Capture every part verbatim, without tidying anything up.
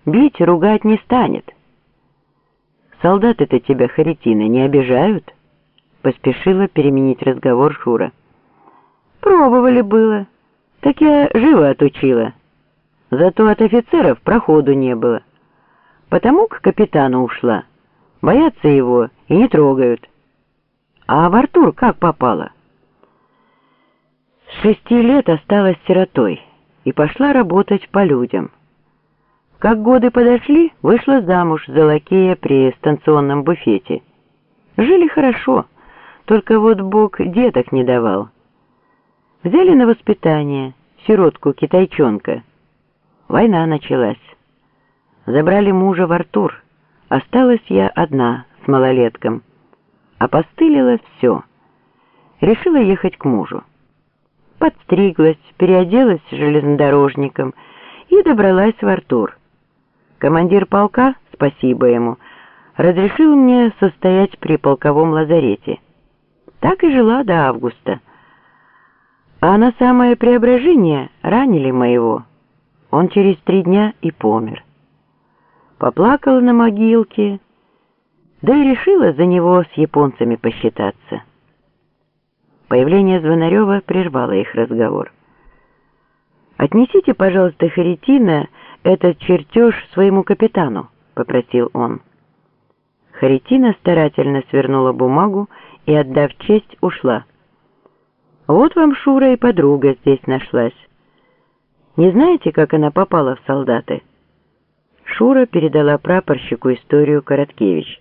Бить, ругать не станет. Солдаты-то тебя, Харитина, не обижают? Поспешила переменить разговор Шура. Пробовали было, так я живо отучила. Зато от офицеров проходу не было. Потому к капитану ушла. Боятся его и не трогают. А в Артур как попала? С шести лет осталась сиротой и пошла работать по людям. Как годы подошли, вышла замуж за лакея при станционном буфете. Жили хорошо, только вот Бог деток не давал. Взяли на воспитание сиротку-китайчонка. Война началась. Забрали мужа в Артур. Осталась я одна с малолетком. Опостылило все. Решила ехать к мужу. Подстриглась, переоделась железнодорожником и добралась в Артур. Командир полка, спасибо ему, разрешил мне состоять при полковом лазарете. Так и жила до августа. А на самое Преображение ранили моего. Он через три дня и помер. Поплакала на могилке, да и решила за него с японцами посчитаться. Появление Звонарева прервало их разговор. «Отнесите, пожалуйста, Харитина, этот чертеж своему капитану», — попросил он. Харитина старательно свернула бумагу и, отдав честь, ушла. «Вот вам, Шура, и подруга здесь нашлась. Не знаете, как она попала в солдаты?» Шура передала прапорщику историю Короткевич.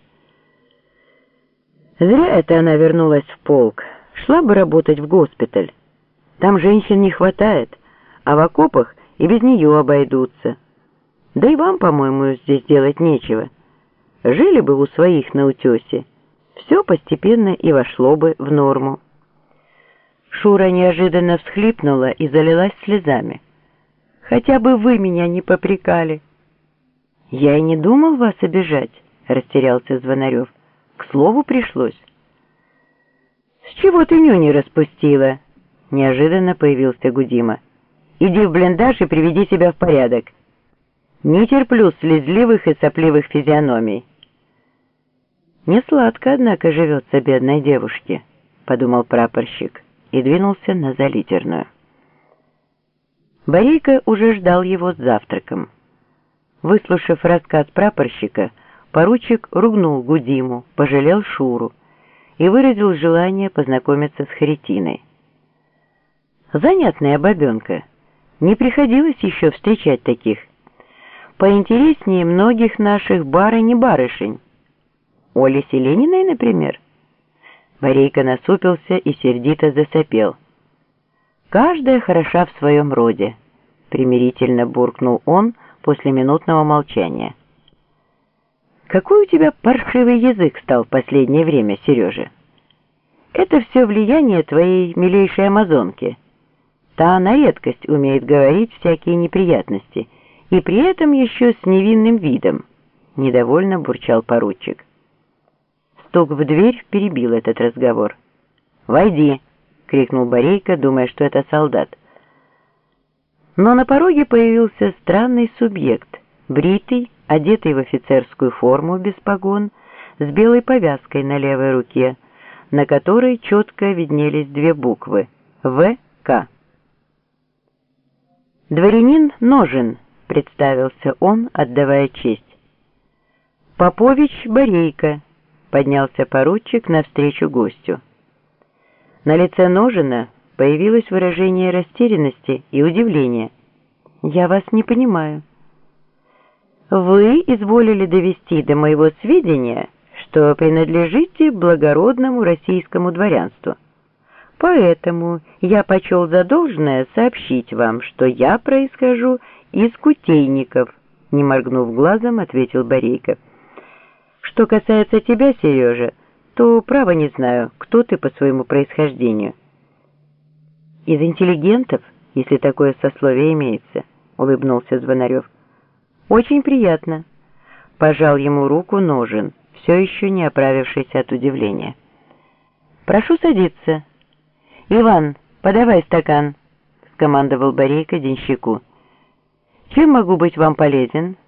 «Зря это она вернулась в полк. Шла бы работать в госпиталь. Там женщин не хватает, а в окопах и без нее обойдутся. Да и вам, по-моему, здесь делать нечего. Жили бы у своих на утесе. Все постепенно и вошло бы в норму». Шура неожиданно всхлипнула и залилась слезами. «Хотя бы вы меня не попрекали». «Я и не думал вас обижать», — растерялся Звонарев. «К слову пришлось». «С чего ты нюни распустила?» — неожиданно появился Гудима. «Иди в блиндаж и приведи себя в порядок. Не терплю слезливых и сопливых физиономий». «Несладко, однако, живется бедной девушке», — подумал прапорщик и двинулся на Залитерную. Борейко уже ждал его с завтраком. Выслушав рассказ прапорщика, поручик ругнул Гудиму, пожалел Шуру и выразил желание познакомиться с Харитиной. Занятная бабенка. Не приходилось еще встречать таких. Поинтереснее многих наших барынь и барышень. Оли Селениной, например. Борейко насупился и сердито засопел. «Каждая хороша в своем роде», — примирительно буркнул он после минутного молчания. «Какой у тебя паршивый язык стал в последнее время, Сережа? Это все влияние твоей милейшей амазонки. Та на редкость умеет говорить всякие неприятности, и при этом еще с невинным видом», — недовольно бурчал поручик. Стук в дверь перебил этот разговор. «Войди!» — крикнул Борейко, думая, что это солдат. Но на пороге появился странный субъект, бритый, одетый в офицерскую форму без погон, с белой повязкой на левой руке, на которой четко виднелись две буквы «В К». «Дворянин Ножин», — представился он, отдавая честь. «Попович Борейко», — поднялся поручик навстречу гостю. На лице Ножина появилось выражение растерянности и удивления. «Я вас не понимаю». «Вы изволили довести до моего сведения, что принадлежите благородному российскому дворянству. Поэтому я почел за должное сообщить вам, что я происхожу из кутейников», — не моргнув глазом, ответил Борейко. «Что касается тебя, Сережа, то право не знаю, кто ты по своему происхождению». «Из интеллигентов, если такое сословие имеется», — улыбнулся Звонарев. «Очень приятно», — пожал ему руку Ножин, все еще не оправившийся от удивления. «Прошу садиться. Иван, подавай стакан», — скомандовал Борейко денщику. «Чем могу быть вам полезен?»